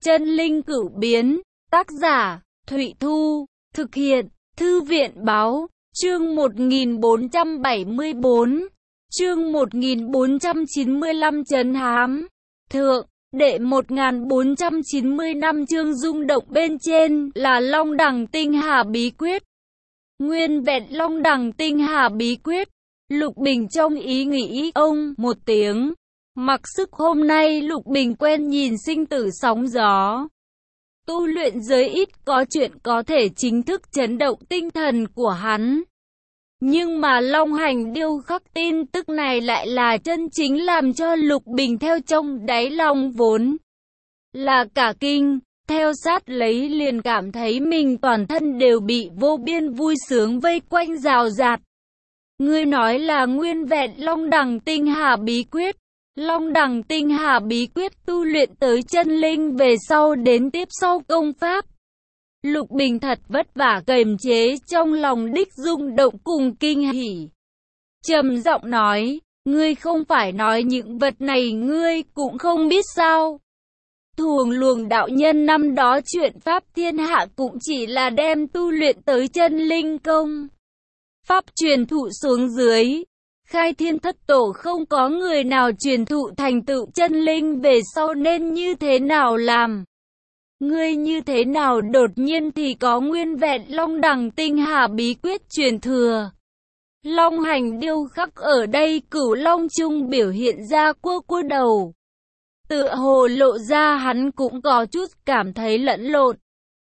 Chân linh cửu biến, tác giả, Thụy Thu, thực hiện, Thư viện báo, chương 1474, chương 1495 trấn hám, thượng, đệ 1490 năm chương rung động bên trên là Long Đằng Tinh Hà Bí Quyết. Nguyên vẹn Long Đằng Tinh Hà Bí Quyết, Lục Bình trong ý nghĩ ông một tiếng. Mặc sức hôm nay Lục Bình quen nhìn sinh tử sóng gió. Tu luyện giới ít có chuyện có thể chính thức chấn động tinh thần của hắn. Nhưng mà Long Hành điêu khắc tin tức này lại là chân chính làm cho Lục Bình theo trong đáy lòng vốn là cả kinh. Theo sát lấy liền cảm thấy mình toàn thân đều bị vô biên vui sướng vây quanh rào rạt. Ngươi nói là nguyên vẹn Long Đằng Tinh Hà Bí Quyết. Long Đằng Tinh Hà Bí Quyết tu luyện tới chân linh về sau đến tiếp sau công pháp. Lục Bình thật vất vả kiềm chế trong lòng đích rung động cùng kinh hỉ. Trầm giọng nói, ngươi không phải nói những vật này ngươi cũng không biết sao? Thuồng Luồng đạo nhân năm đó chuyện pháp thiên hạ cũng chỉ là đem tu luyện tới chân linh công pháp truyền thụ xuống dưới. Khai Thiên Thất Tổ không có người nào truyền thụ thành tựu chân linh về sau nên như thế nào làm? Ngươi như thế nào đột nhiên thì có nguyên vẹn Long Đằng Tinh Hà Bí Quyết truyền thừa? Long Hành điêu khắc ở đây Cửu Long Trung biểu hiện ra cua đầu. Tựa hồ lộ ra hắn cũng có chút cảm thấy lẫn lộn.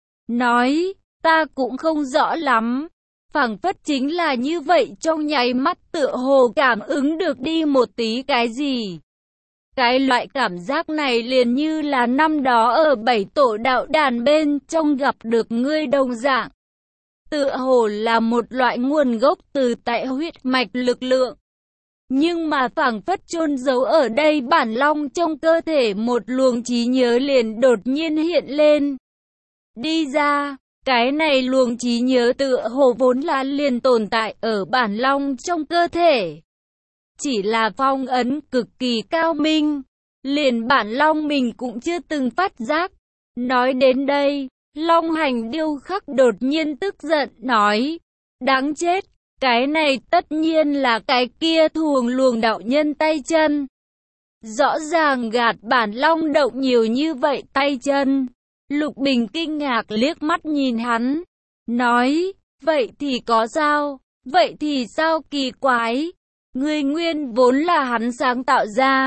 Nói, ta cũng không rõ lắm. Phảng phất chính là như vậy, trong nháy mắt tựa hồ cảm ứng được đi một tí cái gì. Cái loại cảm giác này liền như là năm đó ở Bảy Tổ đạo đàn bên trong gặp được ngươi đồng dạng. Tựa hồ là một loại nguồn gốc từ tại huyết mạch lực lượng. Nhưng mà phảng phất chôn giấu ở đây bản long trong cơ thể một luồng trí nhớ liền đột nhiên hiện lên. Đi ra. Cái này luồng trí nhớ tựa hồ vốn là liền tồn tại ở bản long trong cơ thể. Chỉ là phong ấn cực kỳ cao minh, liền bản long mình cũng chưa từng phát giác. Nói đến đây, Long Hành điêu khắc đột nhiên tức giận nói, đáng chết, cái này tất nhiên là cái kia Thuồng Luồng đạo nhân tay chân. Rõ ràng gạt bản long động nhiều như vậy tay chân. Lục Bình kinh ngạc liếc mắt nhìn hắn, nói, vậy thì có sao, vậy thì sao kỳ quái, ngươi nguyên vốn là hắn sáng tạo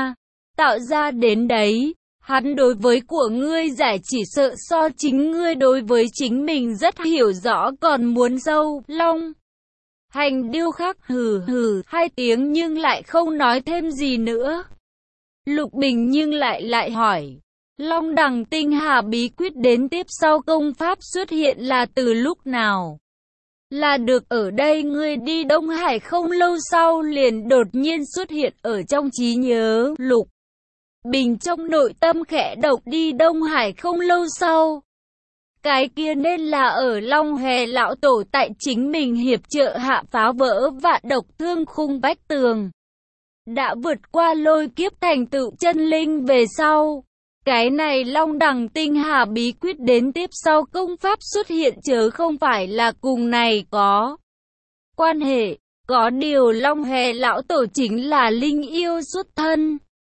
ra đến đấy, hắn đối với của ngươi giải chỉ sợ so chính ngươi đối với chính mình rất hiểu rõ còn muốn sâu. Long Hành điêu khắc hừ hừ hai tiếng nhưng lại không nói thêm gì nữa. Lục Bình nhưng lại hỏi, Long Đằng Tinh Hà Bí Quyết đến tiếp sau công pháp xuất hiện là từ lúc nào? Là được ở đây ngươi đi Đông Hải không lâu sau liền đột nhiên xuất hiện ở trong trí nhớ. Lục Bình trong nội tâm khẽ động, đi Đông Hải không lâu sau. Cái kia nên là ở Long Hề lão tổ tại chính mình hiệp trợ hạ phá vỡ vạn độc thương khung vách tường. Đã vượt qua lôi kiếp thành tựu chân linh về sau. Cái này Long Đằng Tinh Hà Bí Quyết đến tiếp sau công pháp xuất hiện chớ không phải là cùng này có quan hệ. Có điều Long Hề lão tổ chính là linh yêu xuất thân.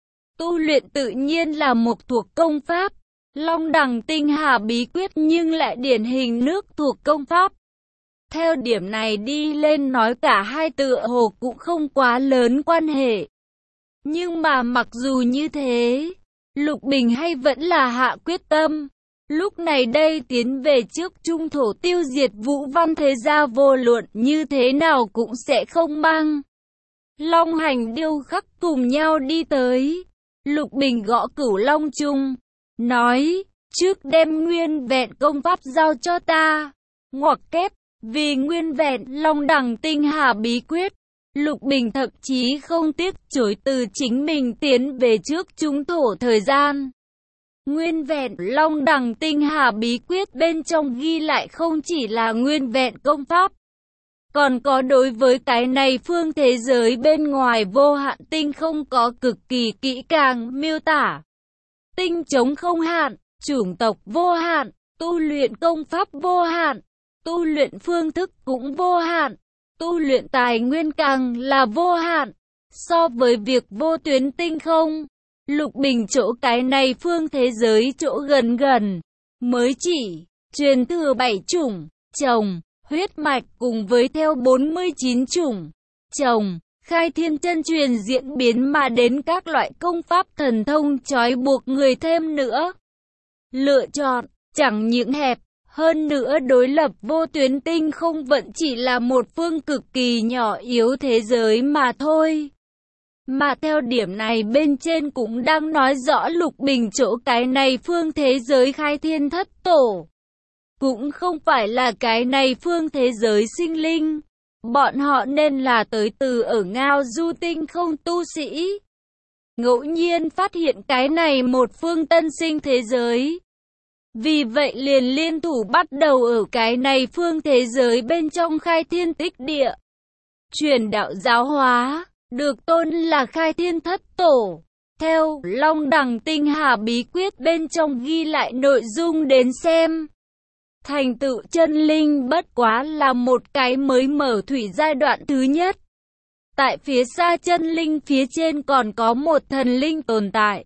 Tu luyện tự nhiên là một thuộc công pháp. Long Đằng Tinh Hà Bí Quyết nhưng lại điển hình nước thuộc công pháp. Theo điểm này đi lên nói cả hai tựa hồ cũng không quá lớn quan hệ. Nhưng mà mặc dù như thế, Lục Bình hay vẫn là hạ quyết tâm. Lúc này đây tiến về trước trung thổ tiêu diệt Vũ Văn thế gia, vô luận như thế nào cũng sẽ không mang Long Hành điêu khắc cùng nhau đi tới. Lục Bình gõ Cửu Long Trung, nói, trước đem nguyên vẹn công pháp giao cho ta. Ngoặc kép, vì nguyên vẹn Long Đằng Tinh Hà Bí Quyết. Lục Bình thậm chí không tiếc chối từ chính mình tiến về trước trung thổ thời gian. Nguyên vẹn Long Đằng Tinh Hà Bí Quyết bên trong ghi lại không chỉ là nguyên vẹn công pháp, còn có đối với cái này phương thế giới bên ngoài vô hạn tinh không có cực kỳ kỹ càng miêu tả. Tinh trống không hạn, chủng tộc vô hạn, tu luyện công pháp vô hạn, tu luyện phương thức cũng vô hạn, tu luyện tài nguyên càng là vô hạn. So với việc vô tuyến tinh không, Lục Bình chỗ cái này phương thế giới chỗ gần gần, mới chỉ truyền thừa 7 chủng chồng, huyết mạch cùng với theo 49 chủng chồng, khai thiên chân truyền diễn biến mà đến các loại công pháp thần thông trói buộc người thêm nữa. Lựa chọn, chẳng những hẹp, hơn nữa đối lập vô tuyến tinh không vẫn chỉ là một phương cực kỳ nhỏ yếu thế giới mà thôi. Mà theo điểm này bên trên cũng đang nói rõ Lục Bình chỗ cái này phương thế giới khai thiên thất tổ. Cũng không phải là cái này phương thế giới sinh linh. Bọn họ nên là tới từ ở ngao du tinh không tu sĩ. Ngẫu nhiên phát hiện cái này một phương tân sinh thế giới. Vì vậy liền liên thủ bắt đầu ở cái này phương thế giới bên trong khai thiên tích địa. Truyền đạo giáo hóa, được tôn là khai thiên thất tổ. Theo Long Đằng Tinh Hà bí quyết bên trong ghi lại nội dung đến xem. Thành tựu chân linh bất quá là một cái mới mở thủy giai đoạn thứ nhất. Tại phía xa chân linh phía trên còn có một thần linh tồn tại.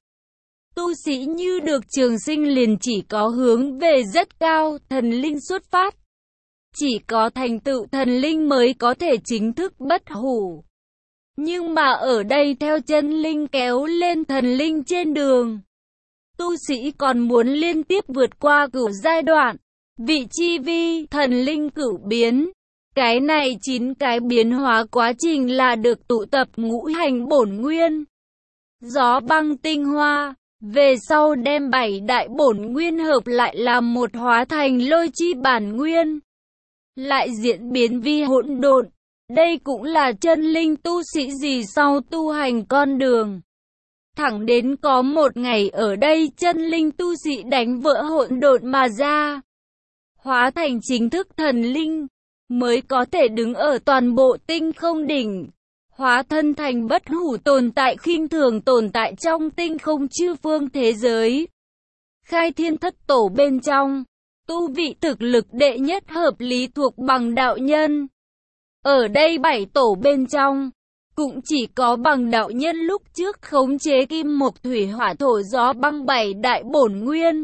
Tu sĩ như được trường sinh liền chỉ có hướng về rất cao, thần linh xuất phát. Chỉ có thành tựu thần linh mới có thể chính thức bất hủ. Nhưng mà ở đây theo chân linh kéo lên thần linh trên đường. Tu sĩ còn muốn liên tiếp vượt qua cửu giai đoạn. Vị chi vi, thần linh cửu biến. Cái này 9 cái biến hóa quá trình là được tụ tập ngũ hành bổn nguyên. Gió băng tinh hoa, về sau đem 7 đại bổn nguyên hợp lại làm một hóa thành lôi chi bản nguyên. Lại diễn biến vi hỗn độn. Đây cũng là chân linh tu sĩ gì sau tu hành con đường. Thẳng đến có một ngày ở đây chân linh tu sĩ đánh vỡ hỗn độn mà ra. Hóa thành chính thức thần linh, mới có thể đứng ở toàn bộ tinh không đỉnh. Hóa thân thành bất hủ tồn tại khinh thường tồn tại trong tinh không chư phương thế giới. Khai thiên thất tổ bên trong, tu vị thực lực đệ nhất hợp lý thuộc bằng đạo nhân. Ở đây 7 tổ bên trong, cũng chỉ có bằng đạo nhân lúc trước khống chế kim mộc thủy hỏa thổ gió băng 7 đại bổn nguyên.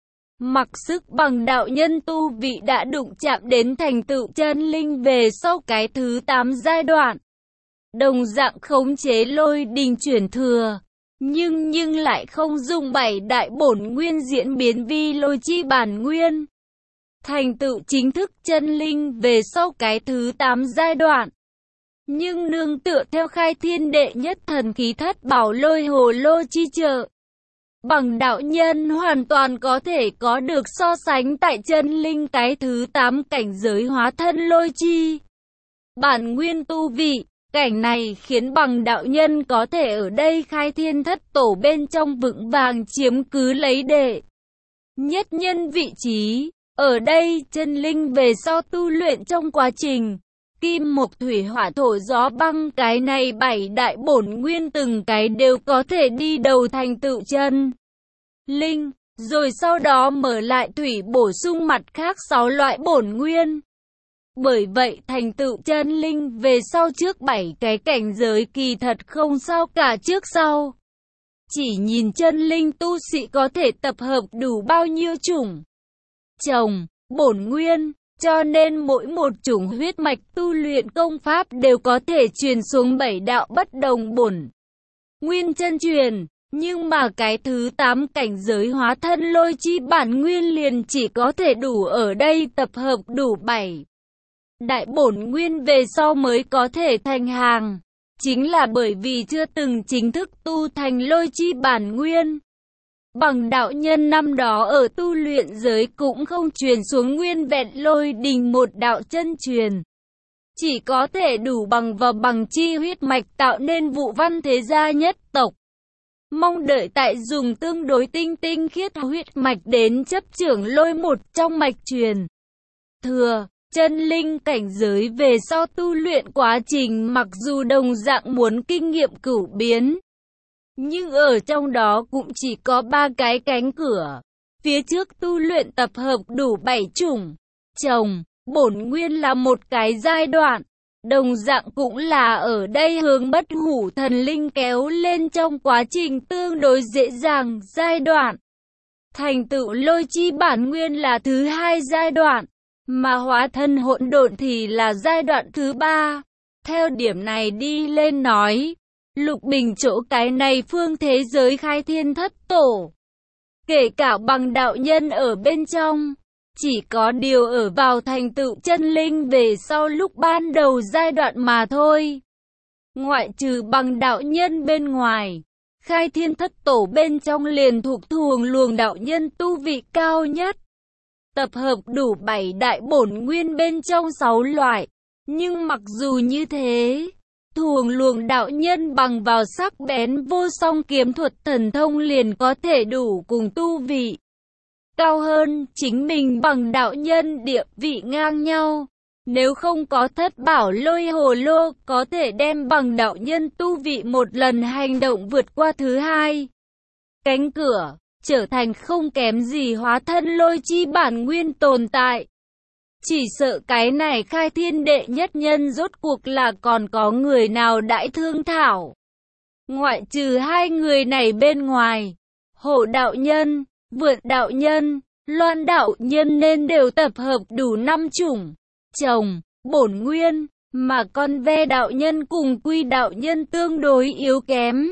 Mặc sức bằng đạo nhân tu vị đã đụng chạm đến thành tựu chân linh về sau cái thứ 8 giai đoạn. Đồng dạng khống chế lôi đình chuyển thừa, nhưng lại không dùng 7 đại bổn nguyên diễn biến vi lôi chi bản nguyên. Thành tựu chính thức chân linh về sau cái thứ 8 giai đoạn. Nhưng nương tựa theo khai thiên đệ nhất thần khí thất bảo lôi hồ lô chi trợ. Bằng đạo nhân hoàn toàn có thể có được so sánh tại chân linh cái thứ 8 cảnh giới hóa thân lôi chi. Bản nguyên tu vị, cảnh này khiến bằng đạo nhân có thể ở đây khai thiên thất tổ bên trong vững vàng chiếm cứ lấy đệ nhất nhân vị trí. Ở đây chân linh về sau tu luyện trong quá trình kim mộc thủy hỏa thổ gió băng cái này 7 đại bổn nguyên từng cái đều có thể đi đầu thành tựu chân linh, rồi sau đó mở lại thủy bổ sung mặt khác 6 loại bổn nguyên. Bởi vậy thành tựu chân linh về sau trước 7 cái cảnh giới kỳ thật không sao cả trước sau. Chỉ nhìn chân linh tu sĩ có thể tập hợp đủ bao nhiêu chủng chồng, bổn nguyên, cho nên mỗi một chủng huyết mạch tu luyện công pháp đều có thể truyền xuống 7 đạo bất đồng bổn nguyên chân truyền. Nhưng mà cái thứ 8 cảnh giới hóa thân lôi chi bản nguyên liền chỉ có thể đủ ở đây tập hợp đủ 7 đại bổn nguyên về sau mới có thể thành hàng. Chính là bởi vì chưa từng chính thức tu thành lôi chi bản nguyên. Bằng đạo nhân năm đó ở tu luyện giới cũng không truyền xuống nguyên vẹn lôi đình một đạo chân truyền. Chỉ có thể đủ bằng vào bằng chi huyết mạch tạo nên vụ văn thế gia nhất tộc. Mong đợi tại dùng tương đối tinh khiết huyết mạch đến chấp trưởng lôi một trong mạch truyền thừa. Chân linh cảnh giới về sau tu luyện quá trình mặc dù đồng dạng muốn kinh nghiệm cửu biến. Nhưng ở trong đó cũng chỉ có 3 cái cánh cửa. Phía trước tu luyện tập hợp đủ 7 chủng trồng, bổn nguyên là một cái giai đoạn. Đồng dạng cũng là ở đây hướng bất hủ thần linh kéo lên trong quá trình tương đối dễ dàng giai đoạn. Thành tựu lôi chi bản nguyên là thứ hai giai đoạn, mà hóa thân hỗn độn thì là giai đoạn thứ ba. Theo điểm này đi lên nói, Lục Bình chỗ cái này phương thế giới khai thiên thất tổ. Kể cả bằng đạo nhân ở bên trong, chỉ có điều ở vào thành tựu chân linh về sau lúc ban đầu giai đoạn mà thôi. Ngoại trừ bằng đạo nhân bên ngoài, khai thiên thất tổ bên trong liền thuộc thuồng luồng đạo nhân tu vị cao nhất. Tập hợp đủ 7 đại bổn nguyên bên trong 6 loại. Nhưng mặc dù như thế, thuồng luồng đạo nhân bằng vào sắc bén vô song kiếm thuật thần thông liền có thể đủ cùng tu vị cao hơn chính mình bằng đạo nhân địa vị ngang nhau. Nếu không có thất bảo lôi hồ lô có thể đem bằng đạo nhân tu vị một lần hành động vượt qua thứ hai cánh cửa, trở thành không kém gì hóa thân lôi chi bản nguyên tồn tại. Chỉ sợ cái này khai thiên đệ nhất nhân rốt cuộc là còn có người nào đãi thương thảo. Ngoại trừ hai người này bên ngoài, Hổ đạo nhân, Vượn đạo nhân, Loan đạo nhân nên đều tập hợp đủ 5 chủng trồng, bổn nguyên, mà con Ve đạo nhân cùng Quy đạo nhân tương đối yếu kém.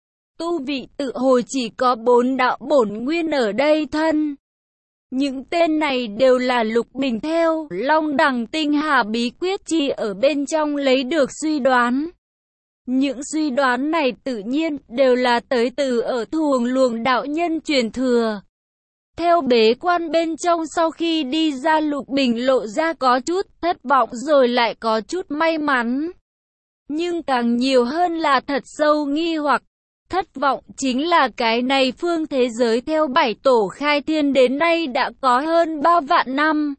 Tu vị tự hồi chỉ có 4 đạo bổn nguyên ở đây thân. Những tên này đều là Lục Bình theo Long Đằng Tinh Hà bí quyết chi ở bên trong lấy được suy đoán. Những suy đoán này tự nhiên đều là tới từ ở thuồng luồng đạo nhân truyền thừa. Theo bế quan bên trong sau khi đi ra Lục Bình lộ ra có chút thất vọng rồi lại có chút may mắn. Nhưng càng nhiều hơn là thật sâu nghi hoặc. Thất vọng chính là cái này phương thế giới theo 7 tổ khai thiên đến nay đã có hơn 3 vạn năm.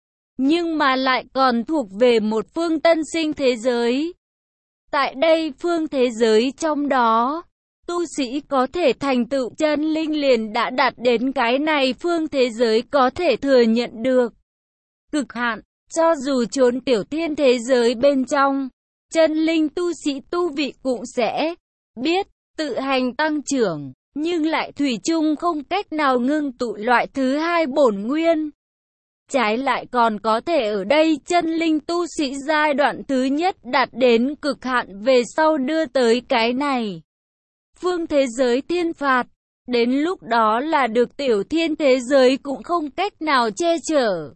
Nhưng mà lại còn thuộc về một phương tân sinh thế giới. Tại đây phương thế giới trong đó, tu sĩ có thể thành tựu chân linh liền đã đạt đến cái này phương thế giới có thể thừa nhận được cực hạn. Cho dù trốn tiểu thiên thế giới bên trong, chân linh tu sĩ tu vị cũng sẽ biết tự hành tăng trưởng, nhưng lại thủy chung không cách nào ngưng tụ loại thứ hai bổn nguyên. Trái lại còn có thể ở đây chân linh tu sĩ giai đoạn thứ nhất đạt đến cực hạn về sau đưa tới cái này phương thế giới thiên phạt. Đến lúc đó là được tiểu thiên thế giới cũng không cách nào che chở.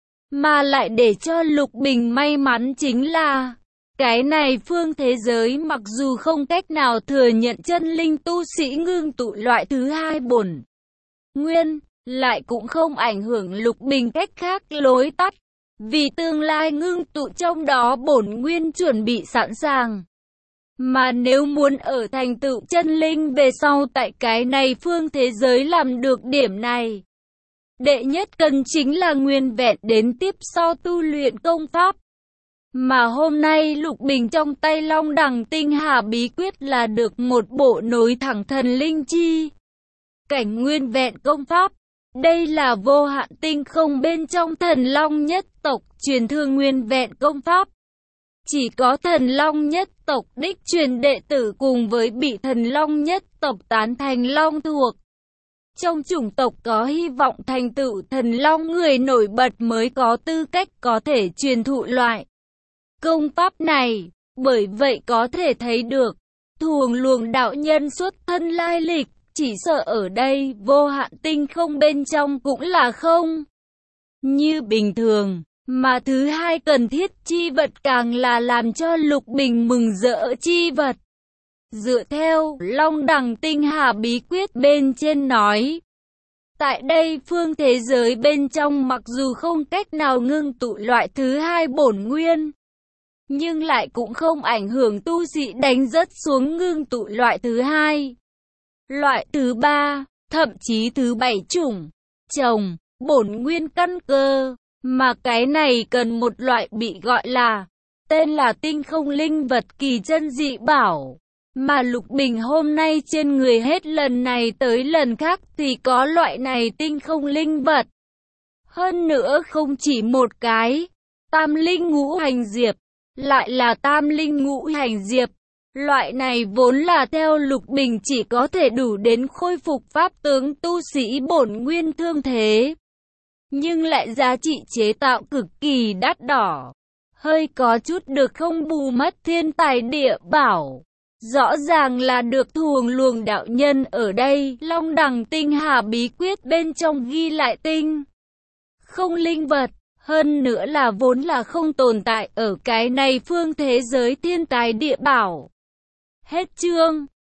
Mà lại để cho Lục Bình may mắn chính là cái này phương thế giới mặc dù không cách nào thừa nhận chân linh tu sĩ ngưng tụ loại thứ hai bổn nguyên, lại cũng không ảnh hưởng Lục Bình cách khác lối tắt. Vì tương lai ngưng tụ trong đó bổn nguyên chuẩn bị sẵn sàng. Mà nếu muốn ở thành tựu chân linh về sau tại cái này phương thế giới làm được điểm này, đệ nhất cần chính là nguyên vẹn đến tiếp sau tu luyện công pháp. Mà hôm nay Lục Bình trong tay Long Đằng Tinh Hà bí quyết là được một bộ nối thẳng thần linh chi cảnh nguyên vẹn công pháp. Đây là vô hạn tinh không bên trong thần long nhất tộc truyền thừa nguyên vẹn công pháp. Chỉ có thần long nhất tộc đích truyền đệ tử cùng với bị thần long nhất tộc tán thành long thuộc. Trong chủng tộc có hy vọng thành tựu thần long người nổi bật mới có tư cách có thể truyền thụ loại công pháp này. Bởi vậy có thể thấy được, thuồng luồng đạo nhân xuất thân lai lịch, chỉ sợ ở đây vô hạn tinh không bên trong cũng là không như bình thường. Mà thứ hai cần thiết chi vật càng là làm cho Lục Bình mừng rỡ chi vật. Dựa theo Long Đằng Tinh Hà bí quyết bên trên nói, tại đây phương thế giới bên trong mặc dù không cách nào ngưng tụ loại thứ hai bổn nguyên, nhưng lại cũng không ảnh hưởng tu sĩ đánh rất xuống ngưng tụ loại thứ hai, loại thứ ba, thậm chí thứ 7 chủng trồng bổn nguyên căn cơ. Mà cái này cần một loại bị gọi là tên là tinh không linh vật kỳ chân dị bảo. Mà Lục Bình hôm nay trên người hết lần này tới lần khác thì có loại này tinh không linh vật. Hơn nữa không chỉ một cái, tam linh ngũ hành diệp, lại là tam linh ngũ hành diệp. Loại này vốn là theo Lục Bình chỉ có thể đủ đến khôi phục pháp tướng tu sĩ bổn nguyên thương thế. Nhưng lại giá trị chế tạo cực kỳ đắt đỏ. Hơi có chút được không bù mất thiên tài địa bảo. Rõ ràng là được thuồng luồng đạo nhân ở đây, Long Đằng Tinh Hà bí quyết bên trong ghi lại tinh không linh vật, hơn nữa là vốn là không tồn tại ở cái này phương thế giới thiên tài địa bảo. Hết chương.